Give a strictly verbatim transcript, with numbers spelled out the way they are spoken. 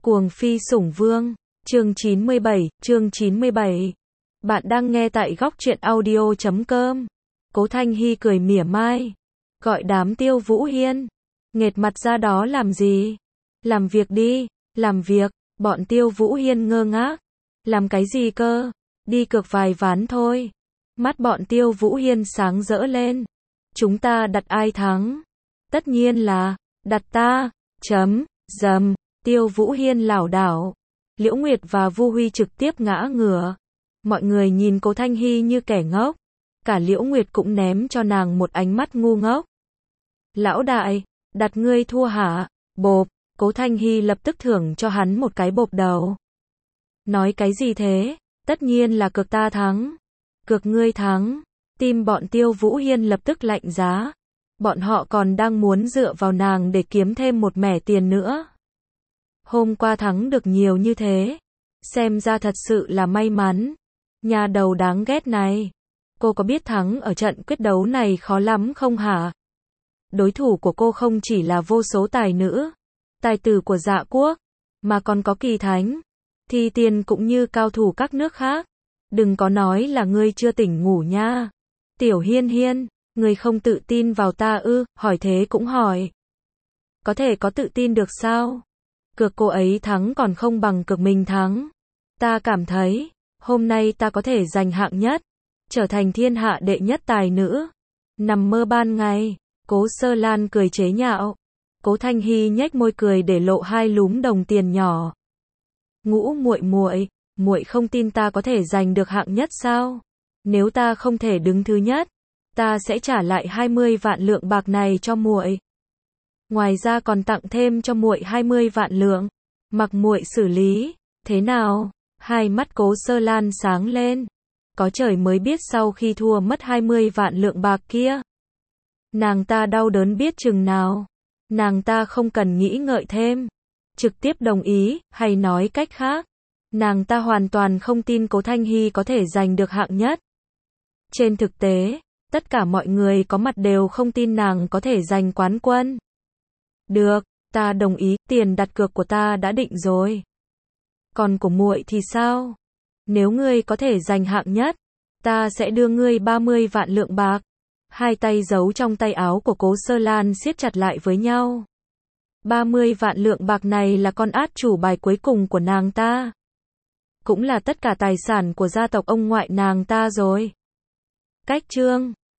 Cuồng phi sủng vương, chương chín mươi bảy, chương chín mươi bảy. Bạn đang nghe tại góc truyện audio chấm com. Cố Thanh Hy cười mỉa mai, gọi đám Tiêu Vũ Hiên, nghệt mặt ra đó làm gì? Làm việc đi, làm việc. Bọn Tiêu Vũ Hiên ngơ ngác, làm cái gì cơ? Đi cược vài ván thôi. Mắt bọn Tiêu Vũ Hiên sáng rỡ lên. Chúng ta đặt ai thắng? Tất nhiên là đặt ta. Chấm, dầm. Tiêu Vũ Hiên lảo đảo. Liễu Nguyệt và Vu Huy trực tiếp ngã ngửa. Mọi người nhìn Cố Thanh Hy như kẻ ngốc. Cả Liễu Nguyệt cũng ném cho nàng một ánh mắt ngu ngốc. Lão đại, đặt ngươi thua hả? Bộp. Cố Thanh Hy lập tức thưởng cho hắn một cái bộp đầu. Nói cái gì thế? Tất nhiên là cược ta thắng. Cược ngươi thắng. Tim bọn Tiêu Vũ Hiên lập tức lạnh giá. Bọn họ còn đang muốn dựa vào nàng để kiếm thêm một mẻ tiền nữa. Hôm qua thắng được nhiều như thế. Xem ra thật sự là may mắn. Nhà đầu đáng ghét này. Cô có biết thắng ở trận quyết đấu này khó lắm không hả? Đối thủ của cô không chỉ là vô số tài nữ, tài tử của Dạ quốc, mà còn có Kỳ Thánh, Thi Tiên cũng như cao thủ các nước khác. Đừng có nói là ngươi chưa tỉnh ngủ nha. Tiểu Hiên Hiên, ngươi không tự tin vào ta ư? Hỏi thế cũng hỏi. Có thể có tự tin được sao? Cược cô ấy thắng còn không bằng cược mình thắng. Ta cảm thấy, hôm nay ta có thể giành hạng nhất, trở thành thiên hạ đệ nhất tài nữ. Nằm mơ ban ngày. Cố Sơ Lan cười chế nhạo. Cố Thanh Hy nhếch môi cười để lộ hai lúm đồng tiền nhỏ. Ngũ muội muội, muội không tin ta có thể giành được hạng nhất sao? Nếu ta không thể đứng thứ nhất, ta sẽ trả lại hai mươi vạn lượng bạc này cho muội. Ngoài ra còn tặng thêm cho muội hai mươi vạn lượng. Mặc muội xử lý, thế nào? Hai mắt Cố Sơ Lan sáng lên. Có trời mới biết sau khi thua mất hai mươi vạn lượng bạc kia, nàng ta đau đớn biết chừng nào. Nàng ta không cần nghĩ ngợi thêm, trực tiếp đồng ý, hay nói cách khác, nàng ta hoàn toàn không tin Cố Thanh Hy có thể giành được hạng nhất. Trên thực tế, tất cả mọi người có mặt đều không tin nàng có thể giành quán quân. Được, ta đồng ý, tiền đặt cược của ta đã định rồi. Còn của muội thì sao? Nếu ngươi có thể giành hạng nhất, ta sẽ đưa ngươi ba mươi vạn lượng bạc. Hai tay giấu trong tay áo của Cố Sơ Lan siết chặt lại với nhau. ba mươi vạn lượng bạc này là con át chủ bài cuối cùng của nàng ta. Cũng là tất cả tài sản của gia tộc ông ngoại nàng ta rồi. Cách chương